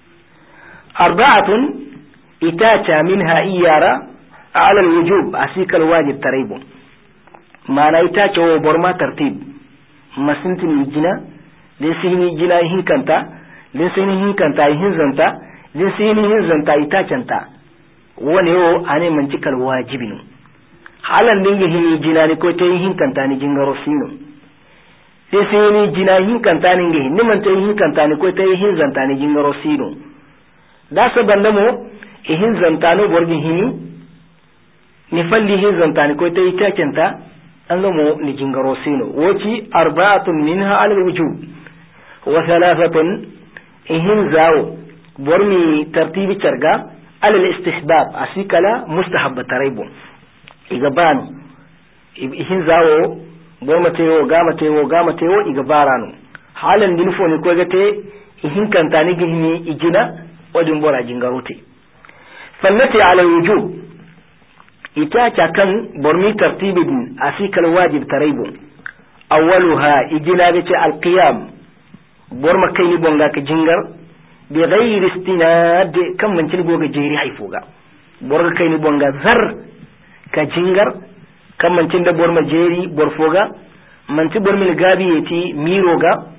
4 إتاتا منها إيارا على الوجوب أسيك الواجب تريبو معنى إتاتا وبرما ترتيب ما سنتني الجنا لسيني جنا هنكنتا لسيني هنكنتا هنزنتا لسيني هنزنتا إتاتا ونيو أنا منتك الواجبين حالا نيجي هني جنا نكوتي هنكنتا نجنغرو سينو لسيني جنا هنكنتا نيجي نمنتي هنكنتا نكوتي هنزنتا نجنغرو سينو da saban da mo ihin zantano borgi hini ni falli hin zantani ko tay takenta an mo ni jingaro sino woci 4 minha ala alwujub wa 3 ihin zawo bormi tartibi charga ala alistihbab asikala mustahab taraybu igabanu ihin zawo borma tewo gama tewo igabaranu halan dinfo ni ko gate ihin kantani gihni ijina ودين بورا جنغروتي فالتي على الوجوب إتاكا كان برمي ترتيب أسيك الواجب تريب أولها إجنابة القيام برما كيني بونغاك جنغر بغير استناد كم من تنبوغ جيري حيفوغا برغ كيني بونغا ذر كجنغر كم من تنبوغ برما جيري برفوغا من تبور من الغابي يتي ميروغا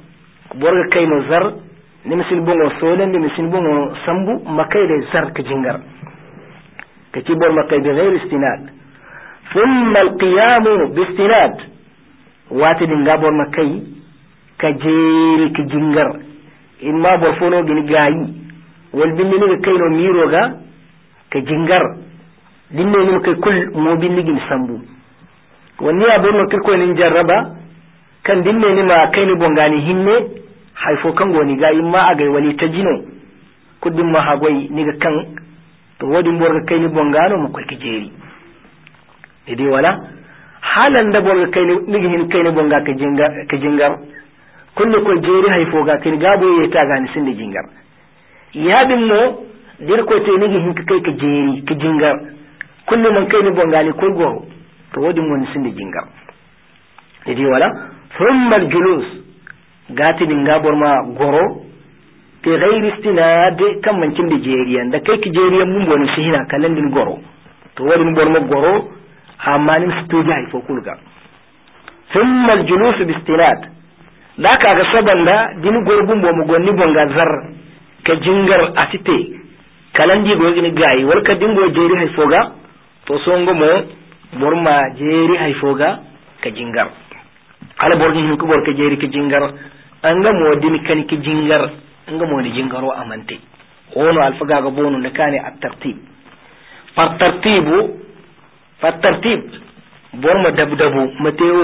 borga kai no zar ni misil bongo solen ni misil bongo sambu makai da zar ka jingar ka ci bor makai bi ghairi istinad thumma alqiyam bi istinad wati dinga bor makai ka jeri ka jingar imma bor fono gini gayi wal binni ni kai no miro ga ka jingar dinne ni kai kul mo binni gini sambu wani abun no kirko ni jarraba kan dinne ni ma kai ni bongani hinne haifo kan goni ga imma a gai wali ta jino kudin ma hagwai ni ga kan to wadin borga kai ni bongano mu kai kijeri idai wala halan da borga kai ni hin kai ni bonga ka jingar kullu ko jeri haifo ga kai gabo ya ta gani sin da jingar ya bin mo dir ko te ni hin kai ka jeri ka jingar kullu man kai ni bongani ko go to wadin mon sin da jingar idai wala thumma al-julus gati dinga borma goro ke ghairi istinad kan mancin da jeriyan da kai ki jeriyan mun bonu sihina kallan din goro to wadin borma goro amma nin stuja ai fokulga thumma al-julus bi istinad da ka ga sabanda din gorbun bo mu gonni bonga zar ka jingar atite kallan di go gini gayi wal ka dingo jeri hay foga to songo mo borma jeri hay foga ka jingar ala borgi hin ko bor ka jeri ka jingar anga mo dini kan ki jingar anga mo ni jingaro amante ono alfaga ga bonu da kane at-tartib فالترتيب بورما دبدبو متيو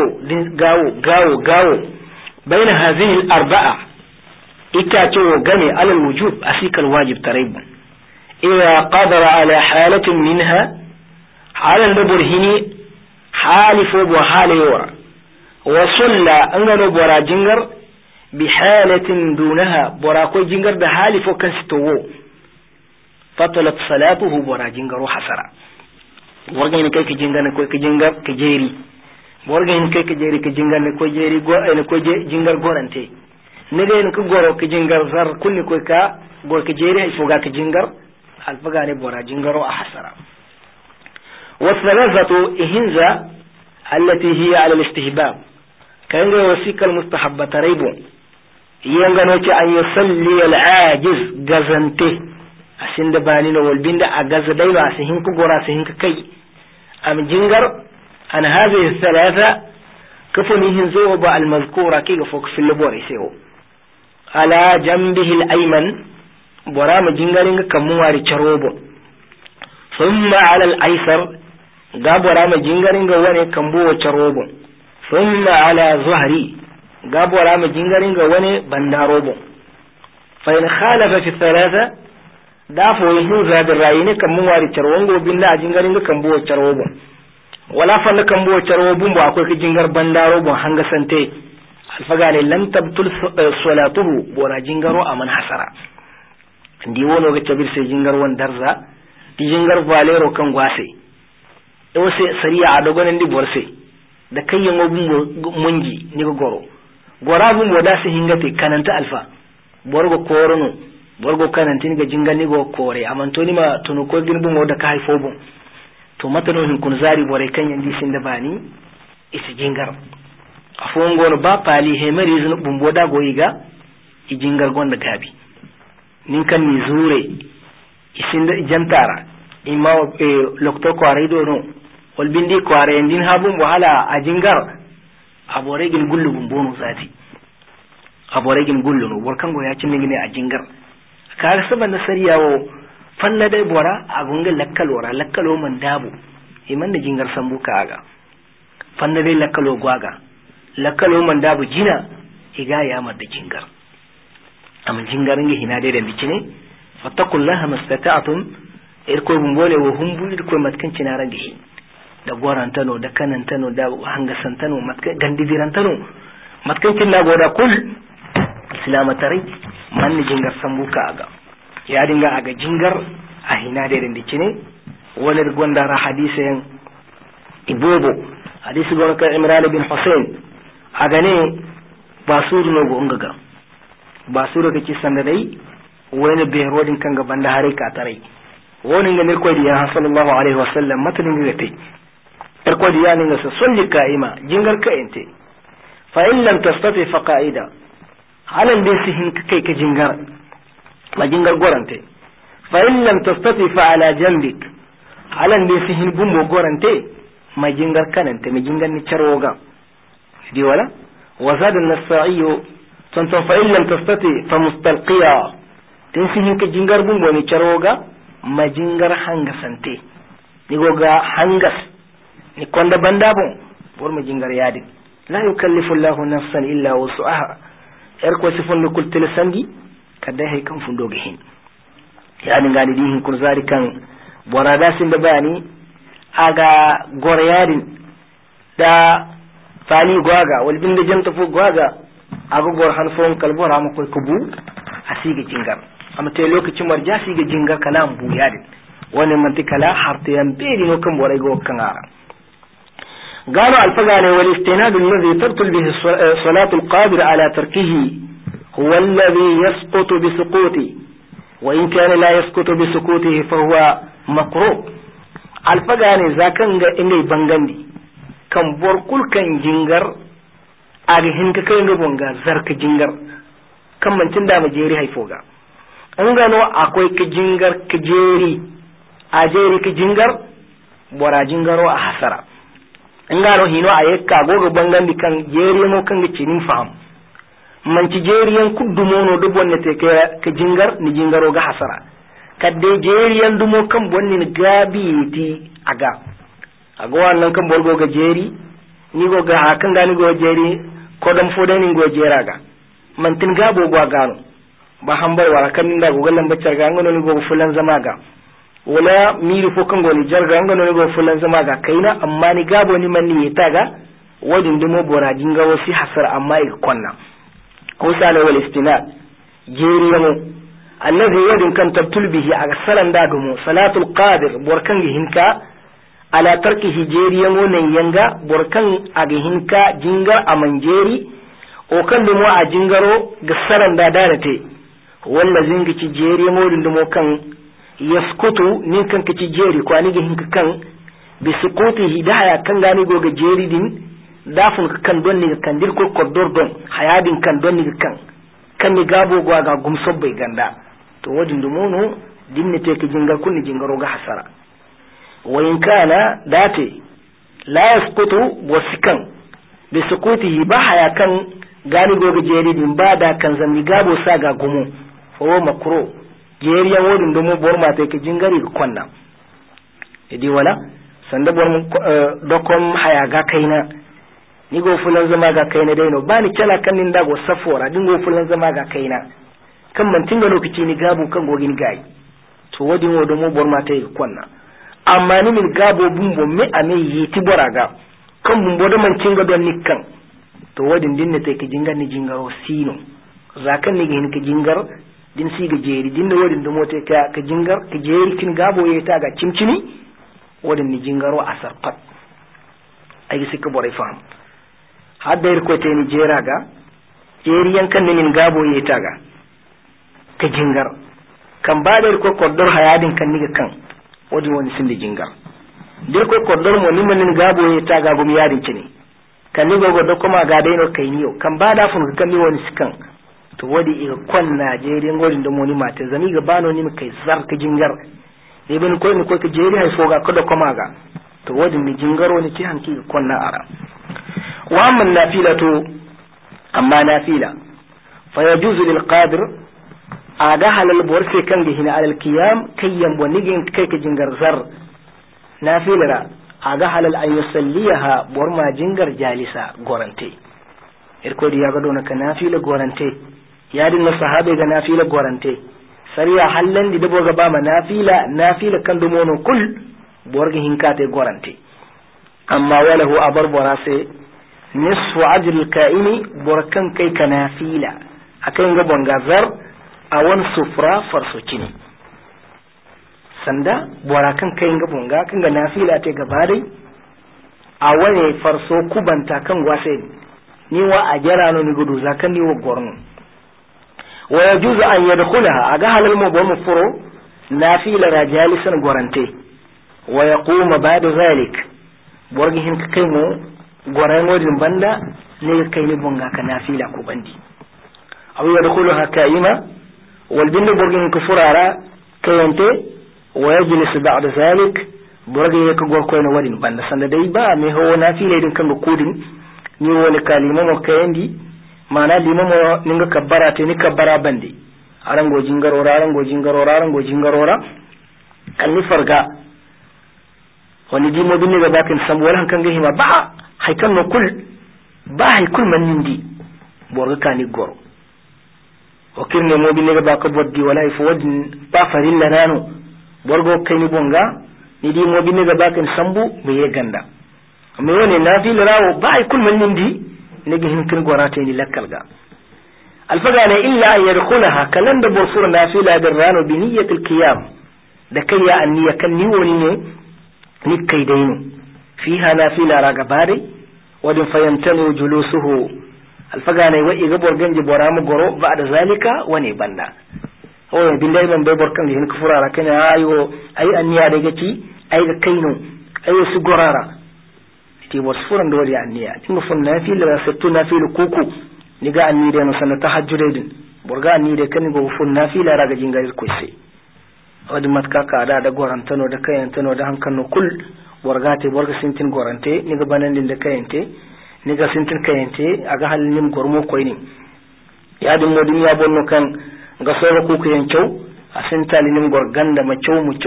غاو بين هذه الأربعة إتاتو غني على الوجوب أسيك الواجب تريب إذا قدر على حالة منها على النبرهني حالف وحال يورا وصلى أنغنو برا جنجر بحالة دونها براكو جنجر بحالف وكنستوو فطلت صلاته برا جنجر وحسرا wargayni kay ki jingar ko ki jingar ki jeri wargayni kay ki jeri ki jingar ne ko jeri go ene ko jingar gorante ne den ko goro ki jingar zar kunni ko ka go ki jeri ay foga ki jingar al faga ne bora jingaro a hasara والثلاثة إهنزة التي هي على الاستهباب كان وسيك المستحبة ريبو ينغنوك أن يصلي العاجز غزنته asin da bani no wal binda a gaza dai ba sihin ku gora sihin ka kai am jingar an hadhihi thalatha kafani hin zo ba al mazkura ki ga fok fil bore seo ala jambihi al ayman bora ma jingarin ga kamun wari charobo thumma ala al aysar ga bora ma jingarin ga wane kambo charobo thumma ala zuhri ga bora ma jingarin ga wane bandarobo fa in khalafa fi thalatha da fo yin zabin rayine kan mun wari charwango binda a jingarin ga kan buwa charwobo wala fa kan buwa charwobo ba akwai ka jingar bandaro bon hanga sante alfaga ne lam tabtul salatuhu bora jingaro aman hasara ndi wono ga tabir sai jingar wan darza di jingar valero kan gwase e sai sariya a dogonan di borse da kayyan obun munji ni go gora bun boda sai hingate kananta alfa borgo korono borgo kanantin ga jingani go kore amantoni ma tunu ko girbun o da kai fobo to matano hin kun zari bore kan yandi sin da bani isi jingar afon gono ba pali he mari zun bumbo da goyiga i jingar gonda gabi nin kan ni zure isin da jantara imma lokto ko araido no wal bindi ko are ndin habun wahala a jingar abore gin gullu bumbo no zati abore gin gullu no warkan go ya cin ne a jingar kaga saban na sariyawo fanna dai bora agunga lakkalo man dabu iman da jingar sambu kaga fanna dai lakkalo gwaga lakkalo man dabu jina iga ya madda jingar amma jingar ngi hina dai da bicine fattaqullaha mastata'tum irko bumbole wo humbu irko matkan cinarangi da gorantano da kanantano da hangasantano matkan gandidirantano matkan cinna goda kul islamatari manni jingar sambuka aga ya dinga aga jingar a hina da dindici ne wani gwanda ra hadisi ibobo hadisi gwanda ka Imran bin Hussein aga ne ba suru no go ngaga ba suru ka kisan da dai wani bai rodin kan gaban da hare ka tarai wani ga ne ko diya sallallahu alaihi wasallam matanin ga tai er ko diya ne ga salli ka'ima jingar ka ente fa in lam tastati fa qa'ida halan dai sihin kai ka jingar ma jingar gorante fa in lam tastati fa ala jambik halan dai sihin bumbo gorante ma jingar kanante ma jingar ni charoga di wala wazada an-nasa'i tonton fa in lam tastati fa mustalqiya tin sihin ka jingar bumbo ni charoga ma jingar hangasante ni goga hangas ni konda banda bon bor ma jingar yadi la yukallifu Allahu nafsan illa wus'aha ko sifon kul telesangi kada hay kan fundoge hin yani ngani di hin kun zari kan borada sin da bani aga goryadin da fani gwaga wal binda janta fu gwaga aga gor han fon kalbora ma koy kubu asiga jingar amma te lokacin marja siga jingar kalam bu yadin wannan mantikala hartiyan beri no kan boray go kan ara قالوا الفقاني والاستناد الذي تبطل به صلاة القادر على تركه هو الذي يسقط بسقوطه وإن كان لا يسقط بسقوطه فهو مكروه الفقاني ذاكن إني بنغندي كم بوركل كان جنجر أغي هنك كين بونغا زرك جنجر كم من تندا مجيري هاي فوقا أنغانو أكوي كجنجر كجيري أجيري كجنجر بورا جنجرو أحسرا ngaro hino ayekka gogo bangandi kan jeriyo kan gicinin faham manci jeriyan kuddumono do bonnete ke jingar ni jingaro ga hasara kadde jeriyan dumo kan bonni ni gabi ti aga wannan kan bolgo ga jeri ni go ga hakan gani go jeri ko dam fodani go jeraga mantin gabo go gano ba hambar wala kan nda go gallan baccar ga ngono ni go fulan zamaga wala miri fo kan goni jarga ngano ni go fulan zama ga kaina amma ni gabo ni man ni taga wadin dimo borajin ga wasi hasar amma ik konna ko sala wal istinad jeriyamu allazi wadin kan tabtul bihi aga salan da dumo salatul qadir borkan hinka ala tarkihi jeriyamu nan yanga borkan aga hinka jingar amanjeri o kan dimo a jingaro ga salan da darate wallazi ngici jeriyamu dimo kan yaskutu nin kan kaci jeri ko ani hin kan bi suqutihi daya kan gani go ga jeri din dafun kan don ni kan dir ko koddor don hayadin kan don ni kan ni gabo go ga gumso bai ganda to wadin dumuno dinne te ka jingar kunni jingaro ga hasara wa in kana date la yaskutu wasikan bi suqutihi ba haya kan gani go ga jeri din ba da kan zanni gabo sa ga gumu fo makro jeriyan wodin domo bor ma tay ke jingari ko konna idi wala sanda bor mu dokom haya ga kaina ni go fulan zama ga kaina dai no bani kala kan nin dago safora din go fulan zama ga kaina kan man tinga lokaci ni gabu kan gogin gai to wodin wodo mo bor ma tay ko konna amma ni min gabo bumbo me ame yiti boraga kan bumbo do man tinga don nikkan to wodin dinne tay ke jingar ni jingaro sino zakan ni gin ke jingar din siga jeri din da wadin da mote ka jingar ka jeri kin gabo ya ta ga cimcini wadin ni jingaro asar pat ai sika borai fam hadda ir ko te ni jera ga jeri yankan ni min gabo ya ta ga ka jingar kan ba da ko koddor hayadin kan ni ga kan wadin wani sin da jingar dir ko koddor mo ni min gabo ya ta ga gum yadin cini kan ni go do kuma ga dai no kai niyo kan ba da fun kan ni wani sikan to wadi iga kon Najeriya ngolin da moni mate zami ga bano ni kai zar ka jingar ne ben ko ni ko ka jeri hay foga ko da koma ga to wadi mi jingaro ni ci hanki kon na ara wa amma nafilatu amma nafila fa yajuzu lil qadir aga halal borse kan ga hina alal qiyam kayyam bonni gin kai ka jingar zar nafila aga halal an yusalliha borma jingar jalisa gorante irko di yaga dona ka nafila gorante yadin na sahabe ga nafila gorante sariya hallan di dabo ga ba ma nafila kan do mono kul borga hinkate gorante amma walahu abar borase nisfu ajr al-ka'ini borkan kai ka nafila akan ga bonga zar a wani sufra farso cini sanda borakan kai ga bonga kan ga nafila te gaba dai a wani farso kubanta kan gwase ni wa a jara no ni gudu zakan ni wa gorno wa yajuzu an yadkhulaha aga halal mu bamu furo nafila rajalisan gorante wa yaquma ba'da zalik borgi hin kai mu goran wadin banda ne kai ni bonga ka nafila ko bandi aw yadkhuluha ka'ima wal bin borgin kufurara kayante wa yajlis ba'da zalik borge ka gor koyno wadin banda sanda dai ba me ho na file din kan kudin ni wala kalima mo kayandi mana limamo ninga kabbara te ni kabbara bande arango jingarora kan ni farga wani dimo binne ga bakin sam wala kan ga hima ba haikan no kul ba hay kul man nindi borga kani goro o kirne mo binne ga baka boddi wala ifo wadin ba farilla nano borgo kayni bonga ni dimo binne ga bakin sambu me ye ganda me woni nafil rawo ba hay kul man nindi ne ga hin kin gorate ni lakkal ga alfagane illa an yadkhulaha kalan da borsur nafila dirrano bi niyyatil qiyam da kayya anniya kan ni woni ne ni kai daino fiha nafila raga bare wadin fayantani julusuhu alfagane wa iga borganje boramu goro ba'da zalika wani banda o billahi man be borkan hin kufura kana ayo ay anniya daga ci ay ga kaino ay su gorara ti borsfuran do wadi anniya tin fun nafila sattu nafila kuku ni ga anni de no sanna tahajjude din borga anni de kan go fun nafila raga jingal ko sai wadi matka ka da gorantano da kayantano da hankanno kul borga te borga sintin gorante ni ga banandin da kayante ni ga sintin kayante aga halin gormo koyni ya dum modin ya bonno kan ga soro ku ku yancew a sintali nim gorganda ma cew mu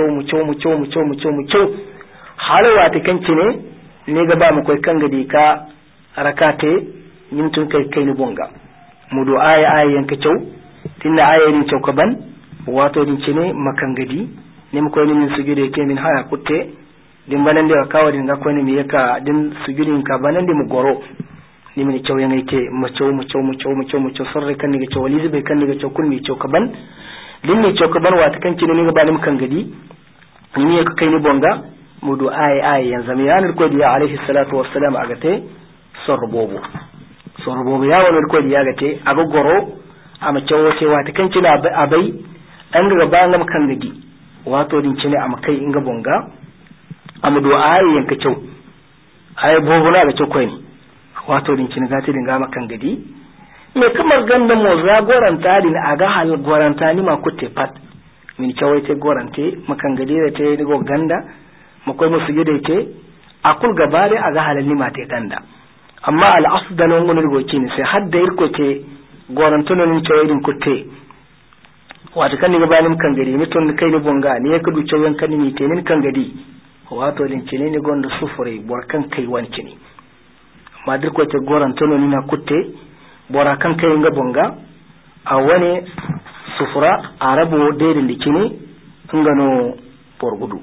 halawa ta kanci ne ni ga ba mu koy kan gadi ka rakate yin tun kai ni bonga mudu aya yanka cew tinna aya din cew ka ban wato din cine makangadi ne mu koy ni min sujude ke min haya kutte din banande ka kawadi ga koy ni mi yaka din sujudin ka banande mu goro ni min cew yangai te mu cew sarre kan ni ga cew wali zube kan ni ga cew kun mi cew ka ban din mi cew ka ban wato kan cine ni ga ba ni makangadi ni yaka kai ni bonga mudu aya yanzu mi yanar ko diya alaihi salatu wassalam agate sorbobo ya wani ko diya gate aga goro ama cewo cewa ta kan cina abai an daga ba ngam kan gidi wato din cine ama kai inga bonga ama do ayi yanka cew ayi bobo na ga cew koyi wato din cine gati din ga makan gidi me kamar ganda mo za goranta din aga hal goranta ni ma kutte pat min cewo te gorante makan gidi da te ni go ganda makoy musu gide te akul gabare aga halalni ma te ganda amma al-afdal ngon go kini sai hadda irko te gorantono ni cewo kutte wato kan ni gabanin kan gari ni ton kai ni bonga ni ya kudu cewa kan ni te nin kan gadi wato din cine ni gonda sufure bor kan kai wani cine amma dir ko te gorantono ni na kutte bora kan kai nga bonga a wani sufura arabo dairin da cine ngano porgudu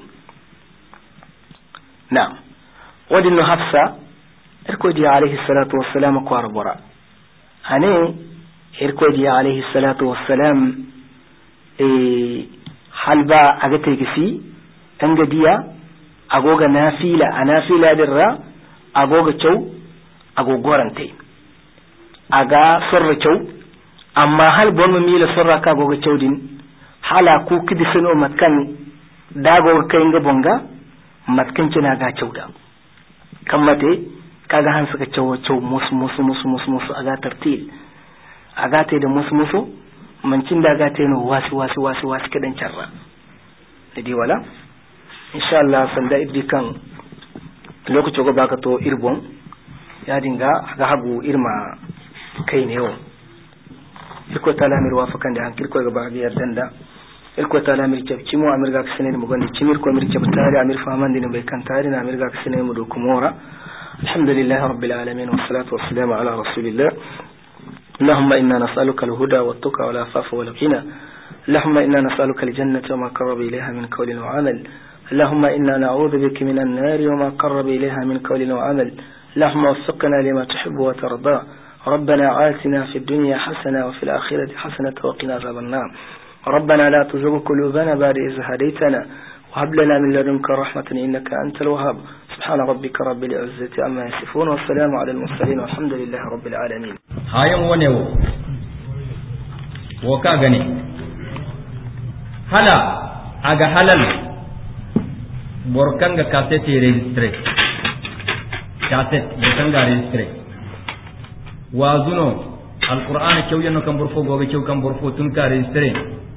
na wadin no hafsa irko di alaihi salatu wassalam ko arbora ane irko di alaihi salatu wassalam halba aga tegisi an gadiya agoga nafila dirra agoga cew agogorante aga sorra cew amma hal bonmo mila sorra ka agoga cew din hala ku kidisano matkan dago kai nga bonga matkan cina ga cewda kammate kaga han suka cew musu aga tartil aga te da musu mancin da ga teno wasi kadan charra dai wala insha Allah sanda iddi kan lokacin go baka to irbon ya dinga ga hagu irma kai ne yo iko talamir wafakan da hankir ko ga ba biyar danda iko talamir cebci mu amir ga sene mu gonde cimir ko mir cebtari amir faman din bai kan tari na amir ga sene mu do kumora alhamdulillah rabbil alamin wassalatu wassalamu ala rasulillah اللهم إنا نسألك الهدى والتقى والعفاف والغنى اللهم إنا نسألك الجنة وما قرب إليها من قول وعمل اللهم إنا نعوذ بك من النار وما قرب إليها من قول وعمل اللهم وفقنا لما تحب وترضى ربنا آتنا في الدنيا حسنة وفي الآخرة حسنة وقنا عذاب النار ربنا لا تزغ قلوبنا بعد إذ هديتنا وهب لنا من لدنك رحمة إنك أنت الوهاب سبحان ربك رب العزة عما يصفون والسلام على المرسلين والحمد لله رب العالمين hayan wane wo ka gani hala aga halal borkanga cassette registre cassette borkanga registre wazuno alqur'ana cew yanno kam borfo gobe cew kam borfo tun ka registre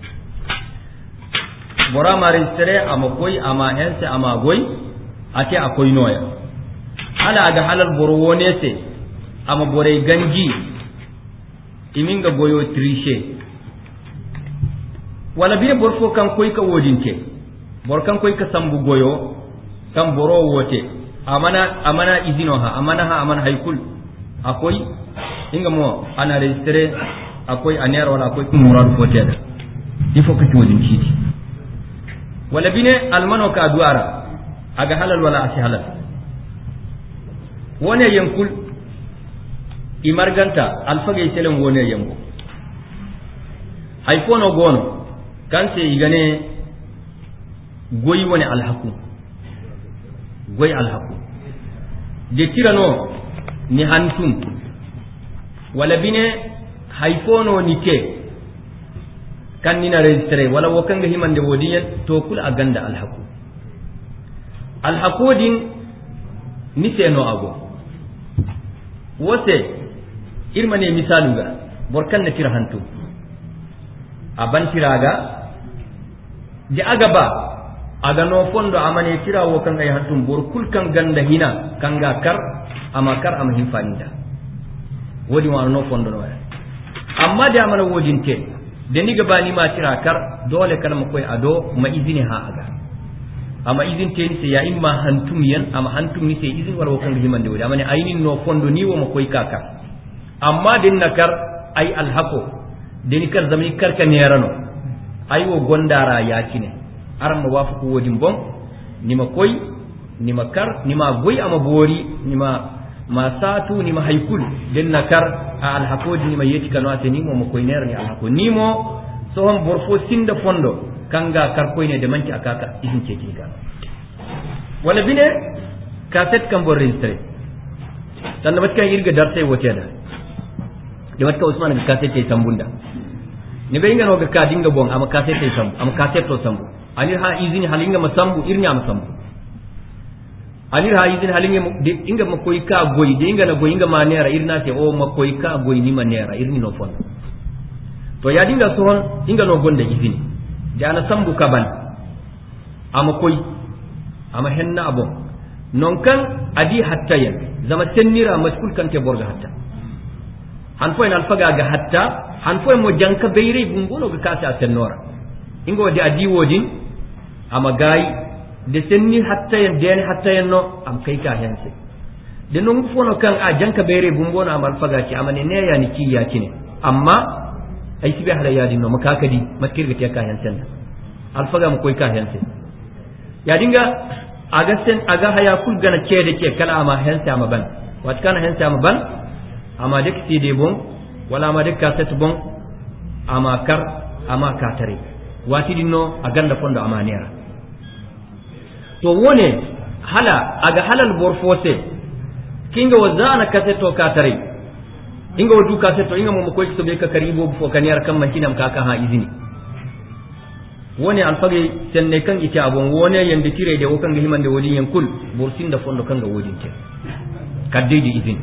bora ma registre ama koy ama hense ama goy ate akoy noya ala aga halal boro wonese ama bore ganji iminga goyo triche wala bine borfo kan koy ka wodinte bor kan koy ka sambu goyo kan boro wote amana izino ha amana haykul akoy inga mo ana registre akoy anera wala akoy kumurad foteda il faut que tu wodin citi wala bine almano ka duara aga halal wala asi halal wone yankul imarganta alfaga itelen wone yanko hay fono gono kanse igane goyi woni alhaku goyi alhaku de tirano ni hantum wala bine hay fono nike kan nina registre wala wakanga himande wodiyen to kula aganda alhaku din ni seno ago wote irmane misaluga borkan na tira hantu aban tiraga di agaba aga no fondo amane tira wo kan ay hantum bor kul kan ganda hina kanga kar ama hinfaninda wodi wa no fondo no amma da amana wodinte da ni gaba ni ma tira kar dole kalma koy ado ma izini ha aga ama izin ten se ya imma hantum yan ama hantum ni se izin war wo kan himande wodi amane aynin no fondo ni wo ma koy kaka amma din nakar ay alhaqo den kar zamani karka nerano ay wo gondara yakine aram wafu wodin bon nima koy nima kar nima goy ama bori nima masatu nima haykul den nakar alhaqo nima yeti kanu ateni mo koy nerani alhaqo nimo so hon borfo sinda fondo kanga kar koy ne de manki akaka izin ce kinga wala bine cassette kan bor registre tan da batka irga dartai wote da wata Usman ga cassette tai sambunda ne bai ngano ga ka dinga bon amma cassette tai sambu amma cassette to sambu ani ha izini halinga masambu irnya masambu ani ha izini halinga inga makoy ka goyi de inga na goyi inga manera irna te o makoy ka goyi ni manera irni no fon to ya dinga sohon inga no gonda izini da ana sambu kaban amma koy amma henna abon non kan adi hattayen zama tennira maskul kan te borga hatta han fo en alfaga ga hatta han fo mo janka beyre bungono ga kasa tennora ingo wadi adi wodin amma gayi de senni hattayen den hattayen no am kai ka hense de non fono kan a janka beyre bungono am alfaga ci amane ne ya ni ki ya kine amma ay sibe hala yadi no makakadi matkirga te ka hensen alfaga mo koy ka hense ya dinga aga haya kul gana cede ke kala ama hensa ama ban wat kana hensa ama ban ama dek CD bon wala ama dek cassette bon ama kar ama katare wati dinno aganda fondo ama nera to wone hala aga halal borfose kinga wazana cassette to katare inga wadu cassette to inga mo ko so be ka karibo fo kaniyar kan mankinam kaka ha izini woni alfage senne kan ite abon wone yande tire de wokan ga himande wodi yankul bursin da fondo kan ga wodin te kadde di izin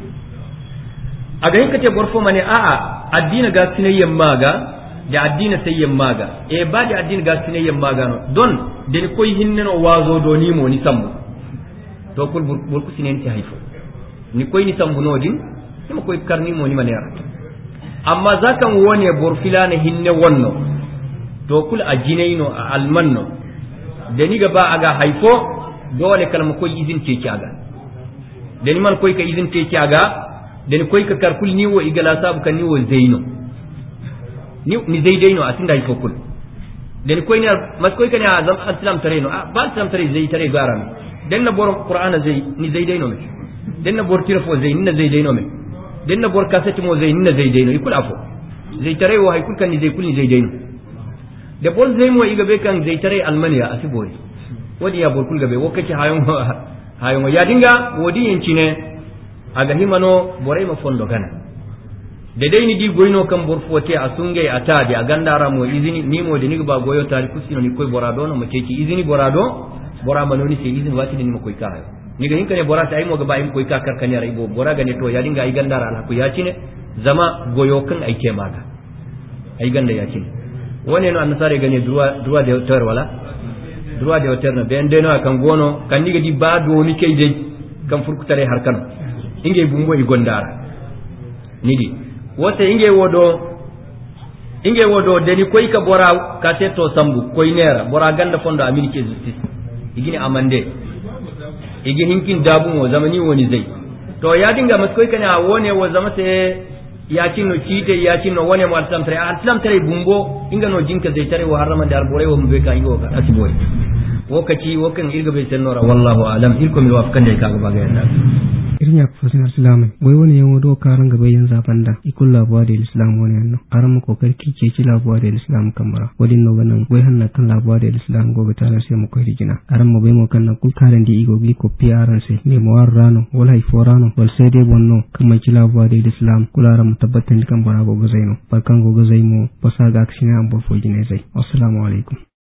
aga hinkate borfo mane a addina ga sinayyan maga da addina sayyan maga e ba da addina ga sinayyan maga no don de ni koy hinneno wazo do ni mo ni sambu to kul burku sinen ti hayfo ni koy ni sambu no din ni koy karni mo ni manera amma zakan wone borfilana hinne wonno to kul a jinaino a almanno da ni gaba aga haifo dole kalma koy izin teki aga da ni man koy ka izin teki aga da ni koy ka karkul ni wo igala sabu kan ni wo zaino ni zaidaino a tinda haifo kul da ni koy ni mas koy ka ni azam islam tareno ba islam tare zai tare garam dan na bor qur'ana zai ni zaidaino me dan na bor tirafo zai ni na zaidaino me dan na bor kasati mo zai ni na zaidaino ikul afo zai tare wo haikul kan ni zai kul ni zaidaino da bol zai mo iga be kan zai tare almaniya asibori wadi ya borkul gabe wakaci hayon ya dinga wodi yanci ne aga himano borai ma fondo gana da dai ni di goyno kan borfote a sungai ata da gandara mo izini ni mo da ni ba goyo tari kusino ni koy borado no mo teki izini borado bora manoni sai izini wati ni mo koy ka ni ga hinkane borata ay mo ga ba im koy ka karkani rai bo bora ga ne to ya dinga ay gandara ala ko ya cine zama goyo kan aike maga ai ganda yakin wani no annasare gane duwa da hotel wala duwa da hotel na ben de no kan gono kan ni gadi ba do ni kay dai kan furkutare har kan inge bumbo i gondara nidi wote inge wodo deni koy ka bora ka teto sambu koy nera bora ganda fondo amerique justice igini amande igi hinkin dabu mo zamani woni zai to ya dinga maskoy kana wone wo zamate ya cinno cite ya cinno wone mo atlam tare bumbo inga no jinka zai tare wa harama dar bore wo mbe ka ingo ka asiboy wokaci wokan irga be sennora wallahu alam irko mi wafkan dai kaga baga yanda irnya fasin islam boy woni yan wodo karan gaba yin zabanda ikul labuwa da islam woni anno aran ko karki ke ci labuwa da islam kamara wadin no ganan boy hanna kan labuwa da islam gobe tana sai mu kai rigina aran mo boy mo kan kul karan di igo gi ko piaran sai me mo warrano wala hay forano wal sai dai bonno kamma ci labuwa da islam kularan tabbatan kan bara go zaino barkan go zaimo basaga aksina am bo fo gine zai assalamu alaikum